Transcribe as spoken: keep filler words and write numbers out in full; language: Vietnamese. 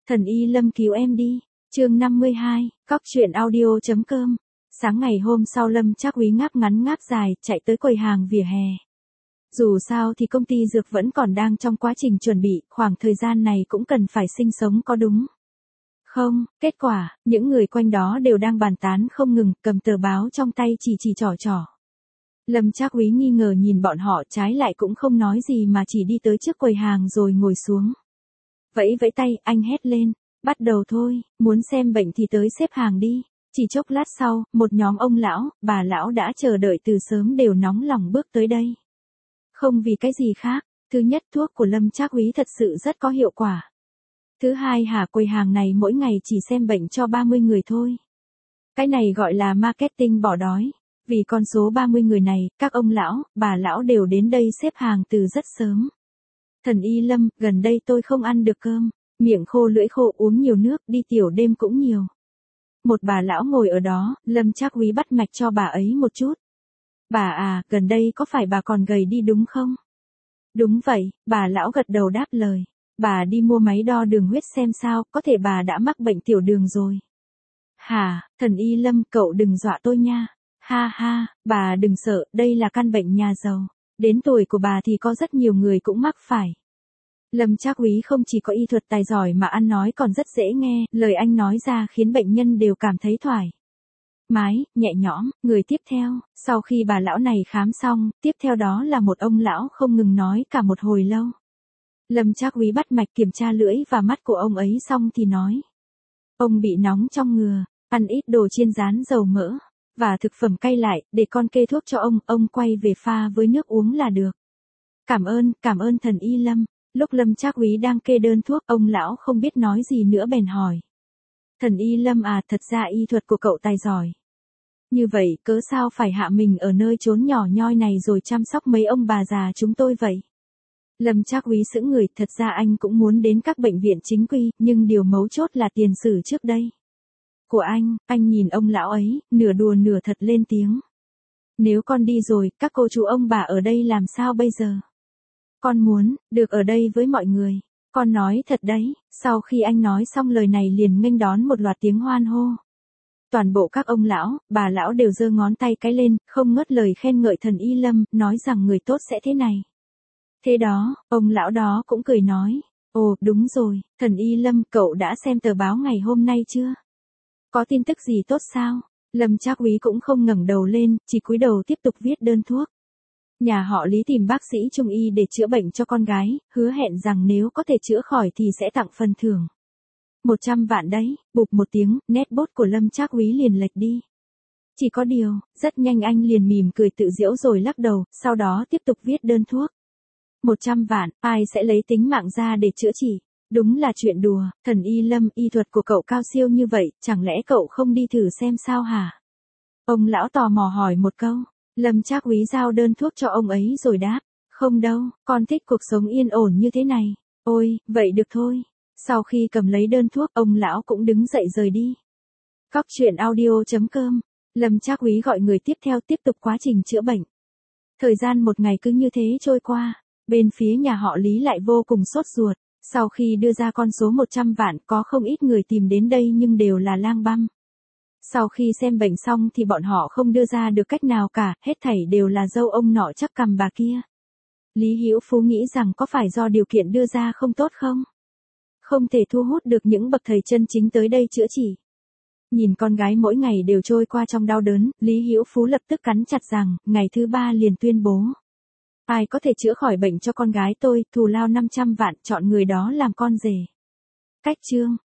Thần Y Lâm cứu em đi. Chương năm mươi hai, cóc truyện audio chấm com. Sáng ngày hôm sau Lâm Trác Úy ngáp ngắn ngáp dài, chạy tới quầy hàng vỉa hè. Dù sao thì công ty dược vẫn còn đang trong quá trình chuẩn bị, khoảng thời gian này cũng cần phải sinh sống có đúng không? Kết quả, những người quanh đó đều đang bàn tán không ngừng, cầm tờ báo trong tay chỉ chỉ trỏ trỏ. Lâm Trác Úy nghi ngờ nhìn bọn họ, trái lại cũng không nói gì mà chỉ đi tới trước quầy hàng rồi ngồi xuống. Vẫy vẫy tay, anh hét lên, bắt đầu thôi, muốn xem bệnh thì tới xếp hàng đi. Chỉ chốc lát sau, một nhóm ông lão, bà lão đã chờ đợi từ sớm đều nóng lòng bước tới đây. Không vì cái gì khác, thứ nhất thuốc của Lâm Trác Úy thật sự rất có hiệu quả. Thứ hai hả, quầy hàng này mỗi ngày chỉ xem bệnh cho ba mươi người thôi. Cái này gọi là marketing bỏ đói. Vì con số ba mươi người này, các ông lão, bà lão đều đến đây xếp hàng từ rất sớm. Thần Y Lâm, gần đây tôi không ăn được cơm, miệng khô lưỡi khô, uống nhiều nước, đi tiểu đêm cũng nhiều. Một bà lão ngồi ở đó, Lâm Trác Úy bắt mạch cho bà ấy một chút. Bà à, gần đây có phải bà còn gầy đi đúng không? Đúng vậy, bà lão gật đầu đáp lời. Bà đi mua máy đo đường huyết xem sao, có thể bà đã mắc bệnh tiểu đường rồi. Hả, Thần Y Lâm, cậu đừng dọa tôi nha. Ha ha, bà đừng sợ, đây là căn bệnh nhà giàu. Đến tuổi của bà thì có rất nhiều người cũng mắc phải. Lâm Trác Úy không chỉ có y thuật tài giỏi mà ăn nói còn rất dễ nghe, lời anh nói ra khiến bệnh nhân đều cảm thấy thoải mái, nhẹ nhõm. Người tiếp theo, sau khi bà lão này khám xong, tiếp theo đó là một ông lão không ngừng nói cả một hồi lâu. Lâm Trác Úy bắt mạch kiểm tra lưỡi và mắt của ông ấy xong thì nói. Ông bị nóng trong ngừa, ăn ít đồ chiên rán dầu mỡ và thực phẩm cay lại, để con kê thuốc cho ông, ông quay về pha với nước uống là được. Cảm ơn, cảm ơn Thần Y Lâm. Lúc Lâm Trác Úy đang kê đơn thuốc, ông lão không biết nói gì nữa bèn hỏi. Thần Y Lâm à, thật ra y thuật của cậu tài giỏi. Như vậy, cớ sao phải hạ mình ở nơi chốn nhỏ nhoi này rồi chăm sóc mấy ông bà già chúng tôi vậy? Lâm Trác Úy sững người, thật ra anh cũng muốn đến các bệnh viện chính quy, nhưng điều mấu chốt là tiền sử trước đây của anh. Anh nhìn ông lão ấy, nửa đùa nửa thật lên tiếng. Nếu con đi rồi, các cô chú ông bà ở đây làm sao bây giờ? Con muốn, được ở đây với mọi người. Con nói thật đấy. Sau khi anh nói xong lời này liền nghênh đón một loạt tiếng hoan hô. Toàn bộ các ông lão, bà lão đều giơ ngón tay cái lên, không ngớt lời khen ngợi Thần Y Lâm, nói rằng người tốt sẽ thế này. Thế đó, ông lão đó cũng cười nói. Ồ, đúng rồi, Thần Y Lâm, cậu đã xem tờ báo ngày hôm nay chưa? Có tin tức gì tốt sao? Lâm Trác Úy cũng không ngẩng đầu lên, chỉ cúi đầu tiếp tục viết đơn thuốc. Nhà họ Lý tìm bác sĩ trung y để chữa bệnh cho con gái, hứa hẹn rằng nếu có thể chữa khỏi thì sẽ tặng phần thưởng. một trăm vạn đấy, bụp một tiếng, nét bút của Lâm Trác Úy liền lệch đi. Chỉ có điều, rất nhanh anh liền mỉm cười tự giễu rồi lắc đầu, sau đó tiếp tục viết đơn thuốc. một trăm vạn, ai sẽ lấy tính mạng ra để chữa trị? Đúng là chuyện đùa. Thần Y Lâm, y thuật của cậu cao siêu như vậy, chẳng lẽ cậu không đi thử xem sao hả? Ông lão tò mò hỏi một câu. Lâm Trác Úy giao đơn thuốc cho ông ấy rồi đáp. Không đâu, con thích cuộc sống yên ổn như thế này. Ôi, vậy được thôi. Sau khi cầm lấy đơn thuốc, ông lão cũng đứng dậy rời đi. Cóc truyện audio chấm com. Lâm Trác Úy gọi người tiếp theo tiếp tục quá trình chữa bệnh. Thời gian một ngày cứ như thế trôi qua. Bên phía nhà họ Lý lại vô cùng sốt ruột. Sau khi đưa ra con số một trăm vạn, có không ít người tìm đến đây nhưng đều là lang băm. Sau khi xem bệnh xong thì bọn họ không đưa ra được cách nào cả, hết thảy đều là dâu ông nọ chắc cằm bà kia. Lý Hữu Phú nghĩ rằng có phải do điều kiện đưa ra không tốt không? Không thể thu hút được những bậc thầy chân chính tới đây chữa trị. Nhìn con gái mỗi ngày đều trôi qua trong đau đớn, Lý Hữu Phú lập tức cắn chặt rằng, ngày thứ ba liền tuyên bố. Ai có thể chữa khỏi bệnh cho con gái tôi, thù lao năm trăm vạn, chọn người đó làm con rể. Cách chương.